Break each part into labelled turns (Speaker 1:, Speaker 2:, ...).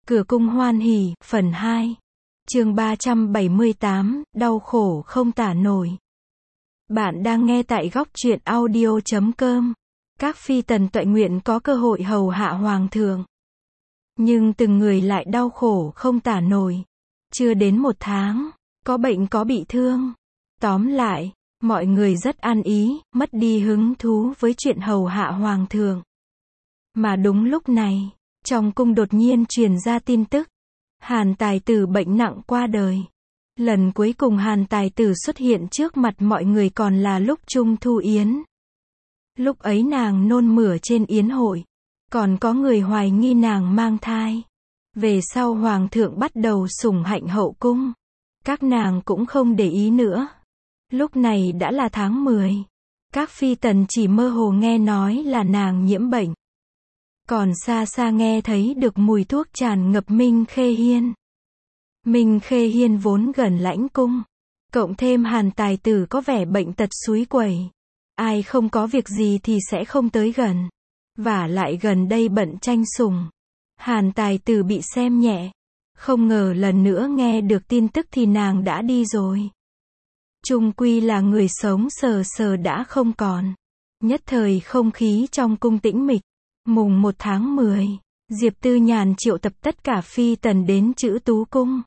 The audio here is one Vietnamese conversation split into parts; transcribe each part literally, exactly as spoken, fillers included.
Speaker 1: Cửa cung hoan hỉ, phần hai. Chương ba trăm bảy mươi tám, đau khổ không tả nổi. Bạn đang nghe tại góc truyện audio chấm com. Các phi tần tuệ nguyện có cơ hội hầu hạ hoàng thượng. Nhưng từng người lại đau khổ không tả nổi. Chưa đến một tháng, có bệnh có bị thương. Tóm lại, mọi người rất an ý, mất đi hứng thú với chuyện hầu hạ hoàng thượng. Mà đúng lúc này, trong cung đột nhiên truyền ra tin tức. Hàn Tài Tử bệnh nặng qua đời. Lần cuối cùng Hàn Tài Tử xuất hiện trước mặt mọi người còn là lúc Trung Thu Yến. Lúc ấy nàng nôn mửa trên yến hội. Còn có người hoài nghi nàng mang thai. Về sau hoàng thượng bắt đầu sủng hạnh hậu cung. Các nàng cũng không để ý nữa. Lúc này đã là tháng mười. Các phi tần chỉ mơ hồ nghe nói là nàng nhiễm bệnh. Còn xa xa nghe thấy được mùi thuốc tràn ngập Minh Khê Hiên. Minh Khê Hiên vốn gần lãnh cung. Cộng thêm Hàn Tài Tử có vẻ bệnh tật suối quẩy. Ai không có việc gì thì sẽ không tới gần. Vả lại gần đây bận tranh sủng. Hàn Tài Tử bị xem nhẹ. Không ngờ lần nữa nghe được tin tức thì nàng đã đi rồi. Chung quy là người sống sờ sờ đã không còn. Nhất thời không khí trong cung tĩnh mịch. Mùng một tháng mười, Diệp Tư Nhàn triệu tập tất cả phi tần đến Trữ Tú Cung.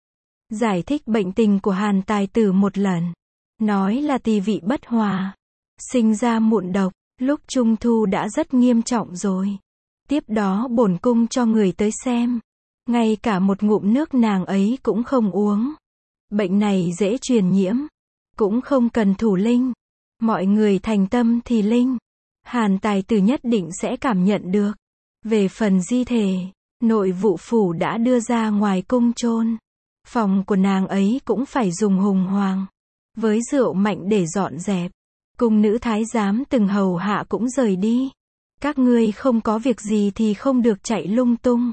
Speaker 1: Giải thích bệnh tình của Hàn Tài Tử một lần. Nói là tỳ vị bất hòa. Sinh ra mụn độc, lúc Trung Thu đã rất nghiêm trọng rồi. Tiếp đó bổn cung cho người tới xem. Ngay cả một ngụm nước nàng ấy cũng không uống. Bệnh này dễ truyền nhiễm. Cũng không cần thủ linh. Mọi người thành tâm thì linh. Hàn Tài Tử nhất định sẽ cảm nhận được. Về phần di thể, nội vụ phủ đã đưa ra ngoài cung chôn. Phòng của nàng ấy cũng phải dùng hùng hoàng. Với rượu mạnh để dọn dẹp. Cung nữ thái giám từng hầu hạ cũng rời đi. Các ngươi không có việc gì thì không được chạy lung tung.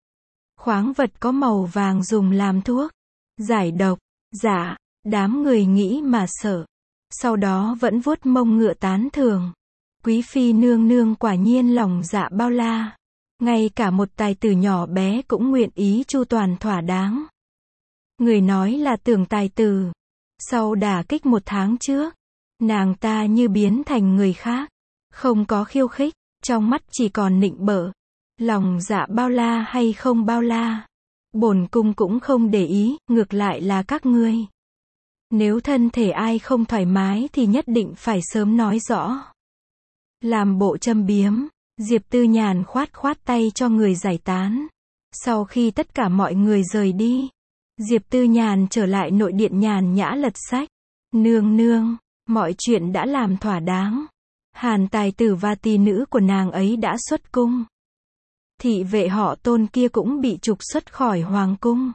Speaker 1: Khoáng vật có màu vàng dùng làm thuốc. Giải độc. Dạ, đám người nghĩ mà sợ. Sau đó vẫn vuốt mông ngựa tán thưởng. Quý phi nương nương quả nhiên lòng dạ bao la. Ngay cả một tài tử nhỏ bé cũng nguyện ý chu toàn thỏa đáng. Người nói là Tưởng Tài Tử. Sau đả kích một tháng trước, nàng ta như biến thành người khác. Không có khiêu khích, trong mắt chỉ còn nịnh bợ. Lòng dạ bao la hay không bao la. Bổn cung cũng không để ý, ngược lại là các ngươi. Nếu thân thể ai không thoải mái thì nhất định phải sớm nói rõ. Làm bộ châm biếm, Diệp Tư Nhàn khoát khoát tay cho người giải tán. Sau khi tất cả mọi người rời đi, Diệp Tư Nhàn trở lại nội điện nhàn nhã lật sách. Nương nương, mọi chuyện đã làm thỏa đáng. Hàn Tài Tử và tỳ nữ của nàng ấy đã xuất cung. Thị vệ họ Tôn kia cũng bị trục xuất khỏi hoàng cung.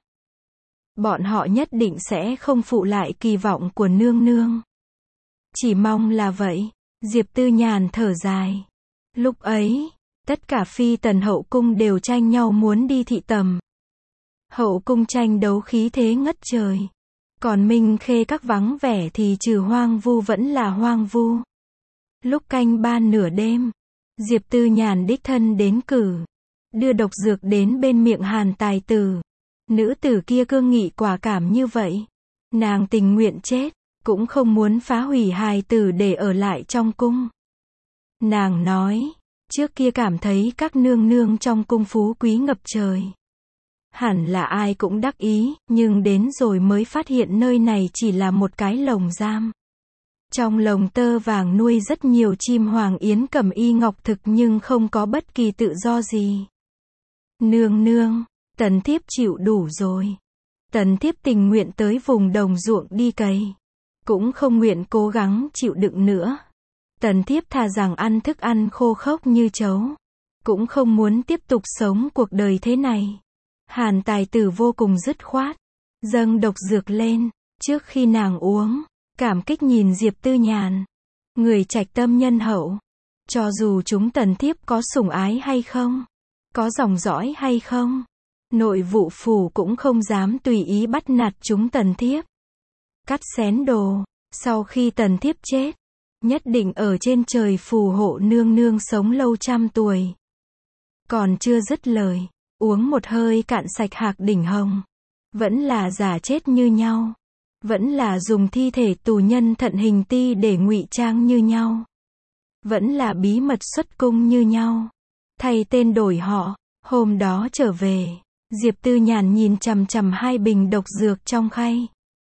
Speaker 1: Bọn họ nhất định sẽ không phụ lại kỳ vọng của nương nương. Chỉ mong là vậy. Diệp Tư Nhàn thở dài. Lúc ấy, tất cả phi tần hậu cung đều tranh nhau muốn đi thị tầm. Hậu cung tranh đấu khí thế ngất trời. Còn Minh Khê các vắng vẻ thì trừ hoang vu vẫn là hoang vu. Lúc canh ba nửa đêm, Diệp Tư Nhàn đích thân đến cử. Đưa độc dược đến bên miệng Hàn Tài Tử. Nữ tử kia cương nghị quả cảm như vậy. Nàng tình nguyện chết. Cũng không muốn phá hủy hài tử để ở lại trong cung. Nàng nói, trước kia cảm thấy các nương nương trong cung phú quý ngập trời. Hẳn là ai cũng đắc ý, nhưng đến rồi mới phát hiện nơi này chỉ là một cái lồng giam. Trong lồng tơ vàng nuôi rất nhiều chim hoàng yến cẩm y ngọc thực nhưng không có bất kỳ tự do gì. Nương nương, tần thiếp chịu đủ rồi. Tần thiếp tình nguyện tới vùng đồng ruộng đi cày. Cũng không nguyện cố gắng chịu đựng nữa. Tần thiếp thà rằng ăn thức ăn khô khốc như trấu. Cũng không muốn tiếp tục sống cuộc đời thế này. Hàn Tài Tử vô cùng dứt khoát. Dâng độc dược lên. Trước khi nàng uống, cảm kích nhìn Diệp Tư Nhàn. Người trạch tâm nhân hậu. Cho dù chúng tần thiếp có sủng ái hay không. Có dòng dõi hay không. Nội vụ phủ cũng không dám tùy ý bắt nạt chúng tần thiếp. Cắt xén đồ. Sau khi tần thiếp chết, nhất định ở trên trời phù hộ nương nương sống lâu trăm tuổi. Còn chưa dứt lời, uống một hơi cạn sạch Hạc Đỉnh Hồng. Vẫn là giả chết như nhau. Vẫn là dùng thi thể tù nhân thận hình ti để ngụy trang như nhau. Vẫn là bí mật xuất cung như nhau. Thay tên đổi họ, hôm đó trở về, Diệp Tư Nhàn nhìn chằm chằm hai bình độc dược trong khay.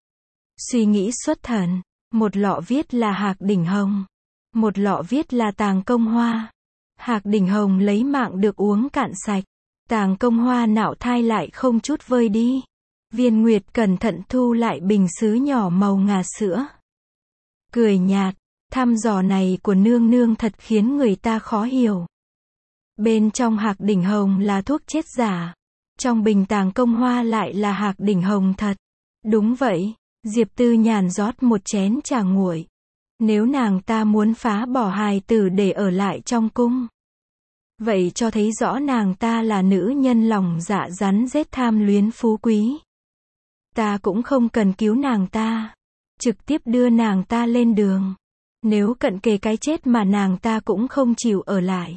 Speaker 1: Suy nghĩ xuất thần, một lọ viết là Hạc Đỉnh Hồng, một lọ viết là Tàng Công Hoa. Hạc Đỉnh Hồng lấy mạng được uống cạn sạch, Tàng Công Hoa nạo thai lại không chút vơi đi. Viên Nguyệt cẩn thận thu lại bình sứ nhỏ màu ngà sữa. Cười nhạt, thăm dò này của nương nương thật khiến người ta khó hiểu. Bên trong Hạc Đỉnh Hồng là thuốc chết giả, trong bình Tàng Công Hoa lại là Hạc Đỉnh Hồng thật. Đúng vậy, Diệp Tư Nhàn rót một chén trà nguội. Nếu nàng ta muốn phá bỏ hài tử để ở lại trong cung, vậy cho thấy rõ nàng ta là nữ nhân lòng dạ rắn rết tham luyến phú quý. Ta cũng không cần cứu nàng ta, trực tiếp đưa nàng ta lên đường. Nếu cận kề cái chết mà nàng ta cũng không chịu ở lại,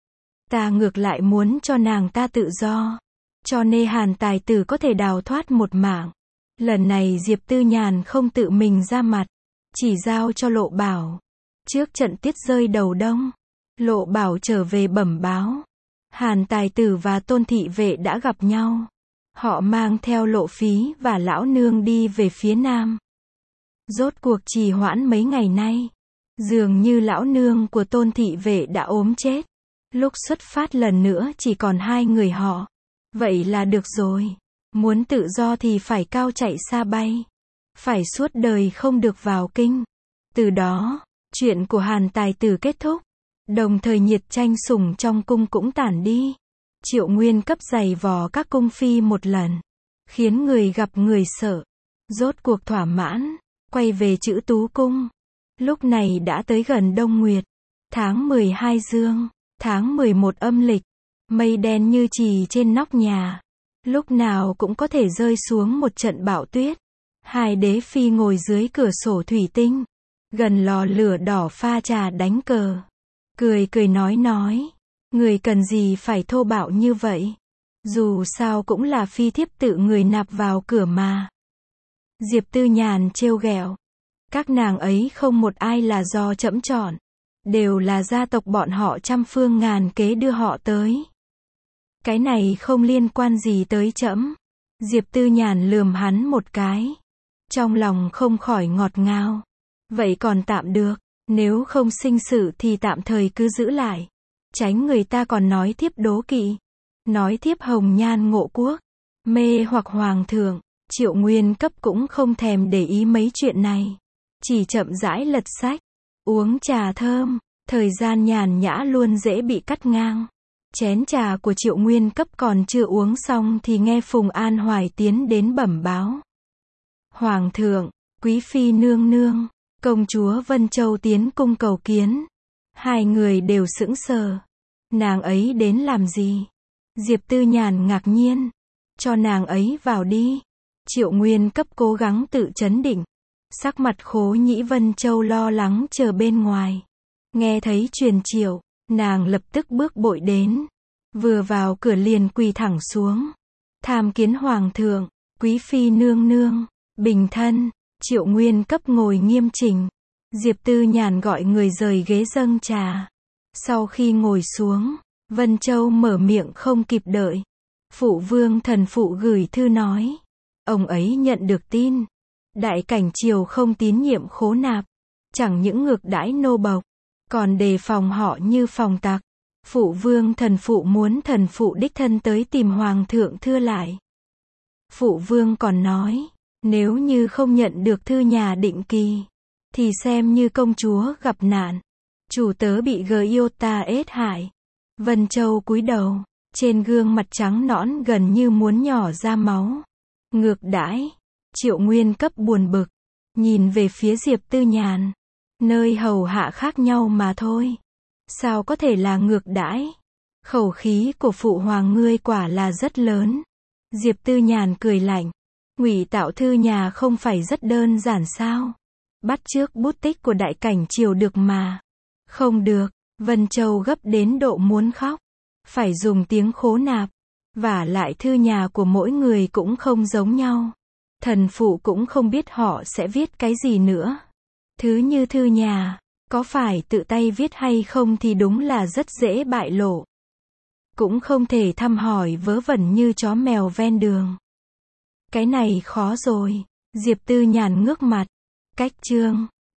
Speaker 1: ta ngược lại muốn cho nàng ta tự do, cho nên Hàn tài tử có thể đào thoát một mạng. Lần này Diệp Tư Nhàn không tự mình ra mặt, chỉ giao cho Lộ Bảo. Trước trận tiết rơi đầu đông, Lộ Bảo trở về bẩm báo, Hàn tài tử và Tôn thị vệ đã gặp nhau. Họ mang theo Lộ Phí và lão nương đi về phía nam. Rốt cuộc trì hoãn mấy ngày nay, dường như lão nương của Tôn thị vệ đã ốm chết. Lúc xuất phát lần nữa chỉ còn hai người họ. Vậy là được rồi. Muốn tự do thì phải cao chạy xa bay. Phải suốt đời không được vào kinh. Từ đó, chuyện của Hàn tài tử kết thúc. Đồng thời nhiệt tranh sủng trong cung cũng tản đi. Triệu Nguyên cấp giày vò các cung phi một lần, khiến người gặp người sợ. Rốt cuộc thỏa mãn, quay về Chữ Tú cung. Lúc này đã tới gần Đông Nguyệt, tháng mười hai dương, tháng mười một âm lịch, mây đen như chì trên nóc nhà, lúc nào cũng có thể rơi xuống một trận bão tuyết. Hai đế phi ngồi dưới cửa sổ thủy tinh, gần lò lửa đỏ pha trà đánh cờ, cười cười nói nói. Người cần gì phải thô bạo như vậy? Dù sao cũng là phi thiếp tự người nạp vào cửa mà. Diệp Tư Nhàn trêu ghẹo. Các nàng ấy không một ai là do trẫm chọn. Đều là gia tộc bọn họ trăm phương ngàn kế đưa họ tới. Cái này không liên quan gì tới trẫm. Diệp Tư Nhàn lườm hắn một cái. Trong lòng không khỏi ngọt ngào. Vậy còn tạm được. Nếu không sinh sự thì tạm thời cứ giữ lại. Tránh người ta còn nói thiếp đố kỵ. Nói thiếp hồng nhan ngộ quốc. Mê hoặc hoàng thượng. Triệu Nguyên cấp cũng không thèm để ý mấy chuyện này. Chỉ chậm rãi lật sách. Uống trà thơm. Thời gian nhàn nhã luôn dễ bị cắt ngang. Chén trà của Triệu Nguyên cấp còn chưa uống xong thì nghe Phùng An Hoài tiến đến bẩm báo. Hoàng thượng, quý phi nương nương, công chúa Vân Châu tiến cung cầu kiến. Hai người đều sững sờ. Nàng ấy đến làm gì? Diệp Tư Nhàn ngạc nhiên. Cho nàng ấy vào đi. Triệu Nguyên cấp cố gắng tự trấn định. Sắc mặt Khố Nhĩ Vân Châu lo lắng chờ bên ngoài. Nghe thấy truyền triệu, nàng lập tức bước bội đến. Vừa vào cửa liền quỳ thẳng xuống. Tham kiến hoàng thượng, quý phi nương nương, bình thân. Triệu Nguyên cấp ngồi nghiêm chỉnh. Diệp Tư Nhàn gọi người rời ghế dâng trà. Sau khi ngồi xuống, Vân Châu mở miệng không kịp đợi. Phụ vương thần phụ gửi thư nói. Ông ấy nhận được tin. Đại cảnh triều không tín nhiệm Khố Nạp. Chẳng những ngược đãi nô bộc, còn đề phòng họ như phòng tặc. Phụ vương thần phụ muốn thần phụ đích thân tới tìm hoàng thượng thưa lại. Phụ vương còn nói, nếu như không nhận được thư nhà định kỳ, thì xem như công chúa gặp nạn. Chủ tớ bị Giota ết hại. Vân Châu cúi đầu, trên gương mặt trắng nõn gần như muốn nhỏ ra máu. Ngược đãi. Triệu Nguyên cấp buồn bực, nhìn về phía Diệp Tư Nhàn. Nơi hầu hạ khác nhau mà thôi. Sao có thể là ngược đãi? Khẩu khí của phụ hoàng ngươi quả là rất lớn. Diệp Tư Nhàn cười lạnh. Ngụy tạo thư nhà không phải rất đơn giản sao? Bắt chước bút tích của đại cảnh triều được mà. Không được. Vân Châu gấp đến độ muốn khóc. Phải dùng tiếng Khố Nạp. Vả lại thư nhà của mỗi người cũng không giống nhau. Thần phụ cũng không biết họ sẽ viết cái gì nữa. Thứ như thư nhà, có phải tự tay viết hay không thì đúng là rất dễ bại lộ. Cũng không thể thăm hỏi vớ vẩn như chó mèo ven đường. Cái này khó rồi. Diệp Tư Nhàn ngước mặt. Cách chương.